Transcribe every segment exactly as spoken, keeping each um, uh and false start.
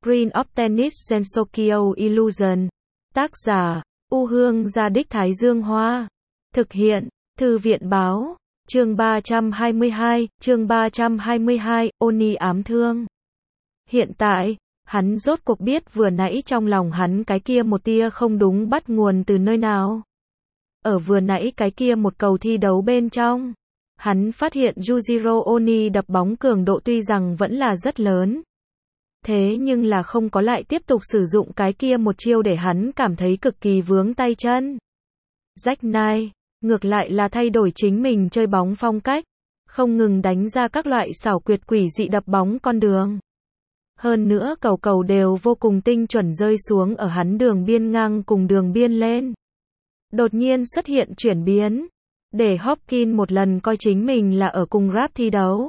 Screen of Tennis Gensokyo Illusion. Tác giả, U Hương Gia Đích Thái Dương Hoa. Thực hiện, Thư viện Báo. Chương ba trăm hai mươi hai, chương ba trăm hai mươi hai, Oni ám thương. Hiện tại, hắn rốt cuộc biết vừa nãy trong lòng hắn cái kia một tia không đúng bắt nguồn từ nơi nào. Ở vừa nãy cái kia một cầu thi đấu bên trong, hắn phát hiện Yujiro Oni đập bóng cường độ tuy rằng vẫn là rất lớn. Thế nhưng là không có lại tiếp tục sử dụng cái kia một chiêu để hắn cảm thấy cực kỳ vướng tay chân. Jack Knight, ngược lại là thay đổi chính mình chơi bóng phong cách, không ngừng đánh ra các loại xảo quyệt quỷ dị đập bóng con đường. Hơn nữa cầu cầu đều vô cùng tinh chuẩn rơi xuống ở hắn đường biên ngang cùng đường biên lên. Đột nhiên xuất hiện chuyển biến, để Hopkins một lần coi chính mình là ở cùng Rap thi đấu.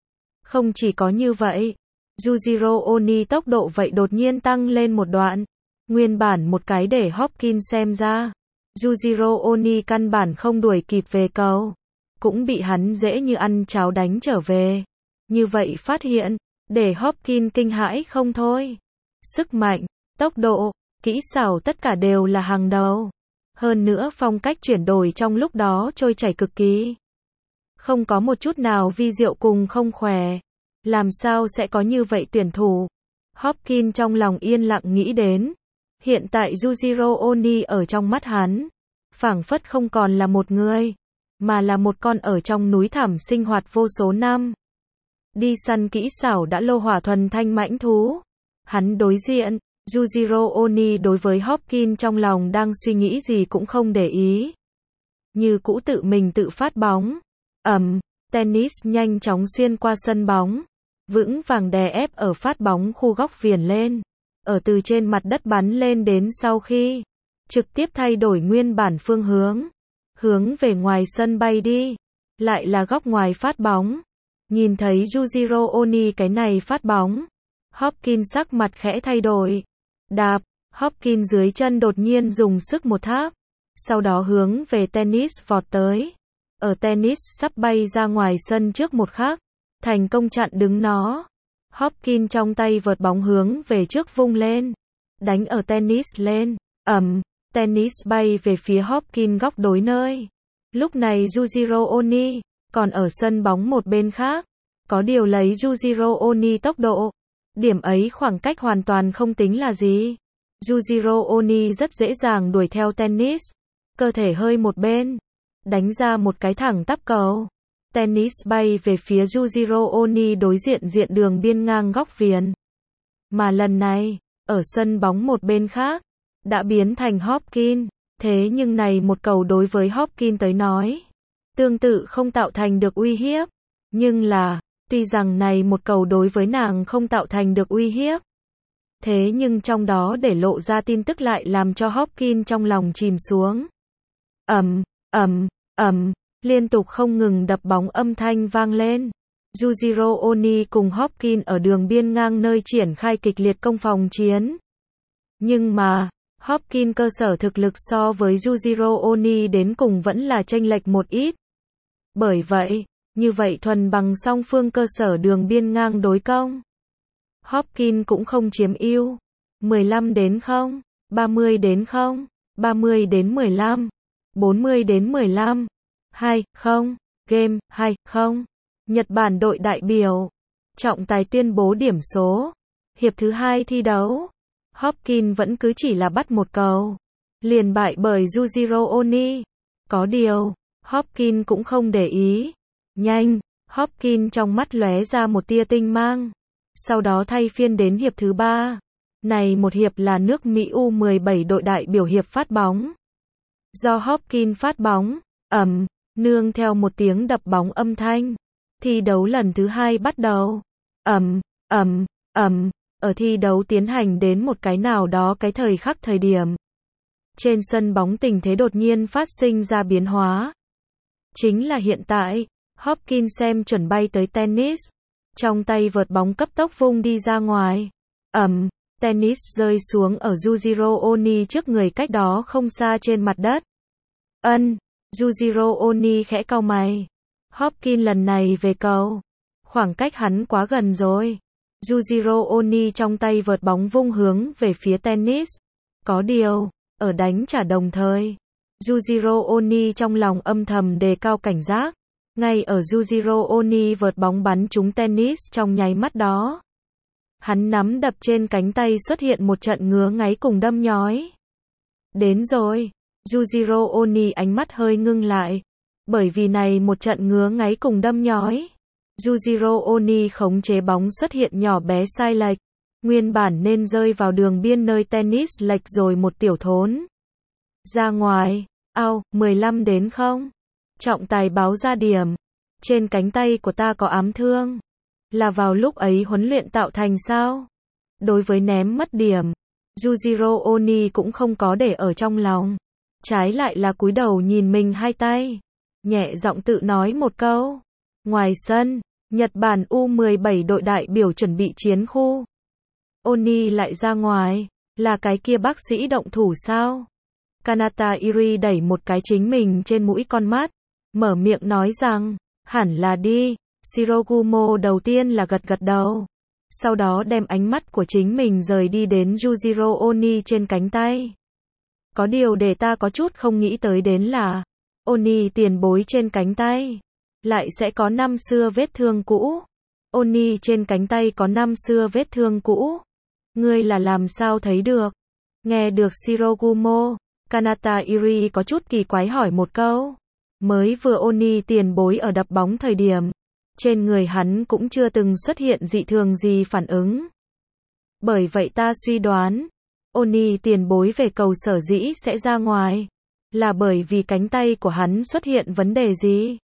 Không chỉ có như vậy, Yujiro Oni tốc độ vậy đột nhiên tăng lên một đoạn. Nguyên bản một cái để Hopkins xem ra, Yujiro Oni căn bản không đuổi kịp về cầu, cũng bị hắn dễ như ăn cháo đánh trở về. Như vậy phát hiện, để Hopkins kinh hãi không thôi. Sức mạnh, tốc độ, kỹ xảo tất cả đều là hàng đầu. Hơn nữa phong cách chuyển đổi trong lúc đó trôi chảy cực kỳ. Không có một chút nào vi diệu cùng không khỏe. Làm sao sẽ có như vậy tuyển thủ? Hopkins trong lòng yên lặng nghĩ đến. Hiện tại Yujiro Oni ở trong mắt hắn, phảng phất không còn là một người, mà là một con ở trong núi thẳm sinh hoạt vô số năm. Đi săn kỹ xảo đã lô hỏa thuần thanh mãnh thú. Hắn đối diện, Yujiro Oni đối với Hopkins trong lòng đang suy nghĩ gì cũng không để ý. Như cũ tự mình tự phát bóng. Ầm, tennis nhanh chóng xuyên qua sân bóng, vững vàng đè ép ở phát bóng khu góc viền lên. Ở từ trên mặt đất bắn lên đến sau khi trực tiếp thay đổi nguyên bản phương hướng, hướng về ngoài sân bay đi. Lại là góc ngoài phát bóng. Nhìn thấy Yujiro Oni cái này phát bóng, Hopkins sắc mặt khẽ thay đổi. Đạp, Hopkins dưới chân đột nhiên dùng sức một tháp, sau đó hướng về tennis vọt tới. Ở tennis sắp bay ra ngoài sân trước một khắc, thành công chặn đứng nó. Hopkins trong tay vợt bóng hướng về trước vung lên, đánh ở tennis lên. Ầm, tennis bay về phía Hopkins góc đối nơi. Lúc này Yujiro Oni còn ở sân bóng một bên khác. Có điều lấy Yujiro Oni tốc độ, điểm ấy khoảng cách hoàn toàn không tính là gì. Yujiro Oni rất dễ dàng đuổi theo tennis, cơ thể hơi một bên, đánh ra một cái thẳng tắp cầu. Tennis bay về phía Yujiro Oni đối diện diện đường biên ngang góc viền. Mà lần này, ở sân bóng một bên khác, đã biến thành Hopkins. Thế nhưng này một cầu đối với Hopkins tới nói, tương tự không tạo thành được uy hiếp. Nhưng là, tuy rằng này một cầu đối với nàng không tạo thành được uy hiếp, thế nhưng trong đó để lộ ra tin tức lại làm cho Hopkins trong lòng chìm xuống. Ầm, ầm, ầm, liên tục không ngừng đập bóng âm thanh vang lên. Yujiro Oni cùng Hopkins ở đường biên ngang nơi triển khai kịch liệt công phòng chiến. Nhưng mà, Hopkins cơ sở thực lực so với Yujiro Oni đến cùng vẫn là chênh lệch một ít. Bởi vậy, như vậy thuần bằng song phương cơ sở đường biên ngang đối công, Hopkins cũng không chiếm ưu. mười lăm đến không, ba mươi đến không, ba mươi đến mười lăm, bốn mươi đến mười lăm, hai không, game, hai không. Nhật Bản đội đại biểu, trọng tài tuyên bố điểm số. Hiệp thứ hai thi đấu, Hopkins vẫn cứ chỉ là bắt một cầu, liền bại bởi Yujiro Oni. Có điều, Hopkins cũng không để ý. Nhanh, Hopkins trong mắt lóe ra một tia tinh mang. Sau đó thay phiên đến hiệp thứ ba. Này một hiệp là nước Mỹ U mười bảy đội đại biểu hiệp phát bóng. Do Hopkins phát bóng, ầm, nương theo một tiếng đập bóng âm thanh, thi đấu lần thứ hai bắt đầu. Ầm, ầm, ầm, ở thi đấu tiến hành đến một cái nào đó cái thời khắc thời điểm, trên sân bóng tình thế đột nhiên phát sinh ra biến hóa. Chính là hiện tại, Hopkins xem chuẩn bay tới tennis, trong tay vợt bóng cấp tốc vung đi ra ngoài. Ầm, tennis rơi xuống ở Yujiro Oni trước người cách đó không xa trên mặt đất. Ân, Yujiro Oni khẽ cau mày. Hopkins lần này về cầu, khoảng cách hắn quá gần rồi. Yujiro Oni trong tay vợt bóng vung hướng về phía tennis. Có điều, ở đánh trả đồng thời, Yujiro Oni trong lòng âm thầm đề cao cảnh giác. Ngay ở Yujiro Oni vợt bóng bắn trúng tennis trong nháy mắt đó, hắn nắm đập trên cánh tay xuất hiện một trận ngứa ngáy cùng đâm nhói. Đến rồi, Yujiro Oni ánh mắt hơi ngưng lại, bởi vì này một trận ngứa ngáy cùng đâm nhói. Yujiro Oni khống chế bóng xuất hiện nhỏ bé sai lệch, nguyên bản nên rơi vào đường biên nơi tennis lệch rồi một tiểu thốn. Ra ngoài, ao, mười lăm đến không. Trọng tài báo ra điểm. Trên cánh tay của ta có ám thương. Là vào lúc ấy huấn luyện tạo thành sao? Đối với ném mất điểm, Yujiro Oni cũng không có để ở trong lòng. Trái lại là cúi đầu nhìn mình hai tay. Nhẹ giọng tự nói một câu. Ngoài sân, Nhật Bản U mười bảy đội đại biểu chuẩn bị chiến khu. Oni lại ra ngoài. Là cái kia bác sĩ động thủ sao? Kanata Iri đẩy một cái chính mình trên mũi con mắt. Mở miệng nói rằng, hẳn là đi. Shirogumo đầu tiên là gật gật đầu. Sau đó đem ánh mắt của chính mình rời đi đến Yujiro Oni trên cánh tay. Có điều để ta có chút không nghĩ tới đến là, Oni tiền bối trên cánh tay lại sẽ có năm xưa vết thương cũ. Oni trên cánh tay có năm xưa vết thương cũ. Ngươi là làm sao thấy được? Nghe được Shirogumo, Kanata Iri có chút kỳ quái hỏi một câu. Mới vừa Oni tiền bối ở đập bóng thời điểm, trên người hắn cũng chưa từng xuất hiện dị thường gì phản ứng. Bởi vậy ta suy đoán, Oni tiền bối về cầu sở dĩ sẽ ra ngoài, là bởi vì cánh tay của hắn xuất hiện vấn đề gì?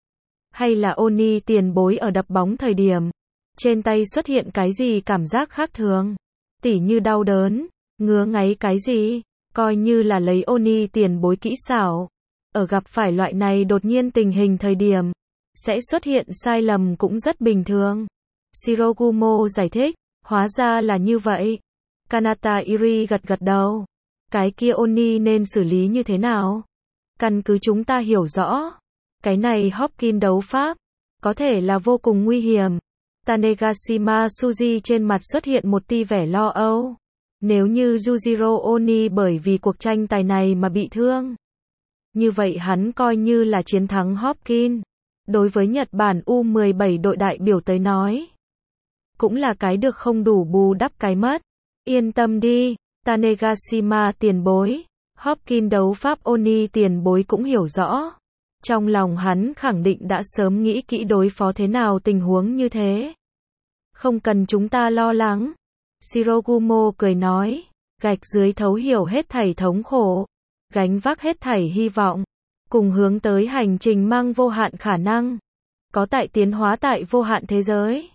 Hay là Oni tiền bối ở đập bóng thời điểm, trên tay xuất hiện cái gì cảm giác khác thường? Tỉ như đau đớn, ngứa ngáy cái gì? Coi như là lấy Oni tiền bối kỹ xảo. Ở gặp phải loại này đột nhiên tình hình thời điểm, sẽ xuất hiện sai lầm cũng rất bình thường. Shirogumo giải thích, hóa ra là như vậy. Kanata Iri gật gật đầu. Cái kia Oni nên xử lý như thế nào? Căn cứ chúng ta hiểu rõ, cái này Hopkins đấu pháp, có thể là vô cùng nguy hiểm. Tanegashima Suji trên mặt xuất hiện một tia vẻ lo âu. Nếu như Yujiro Oni bởi vì cuộc tranh tài này mà bị thương, như vậy hắn coi như là chiến thắng Hopkins. Đối với Nhật Bản U mười bảy đội đại biểu tới nói, cũng là cái được không đủ bù đắp cái mất. Yên tâm đi, Tanegashima tiền bối, Hopkins đấu pháp Oni tiền bối cũng hiểu rõ. Trong lòng hắn khẳng định đã sớm nghĩ kỹ đối phó thế nào tình huống như thế. Không cần chúng ta lo lắng. Shirogumo cười nói, gạch dưới thấu hiểu hết thảy thống khổ, gánh vác hết thảy hy vọng, cùng hướng tới hành trình mang vô hạn khả năng, có tại tiến hóa tại vô hạn thế giới.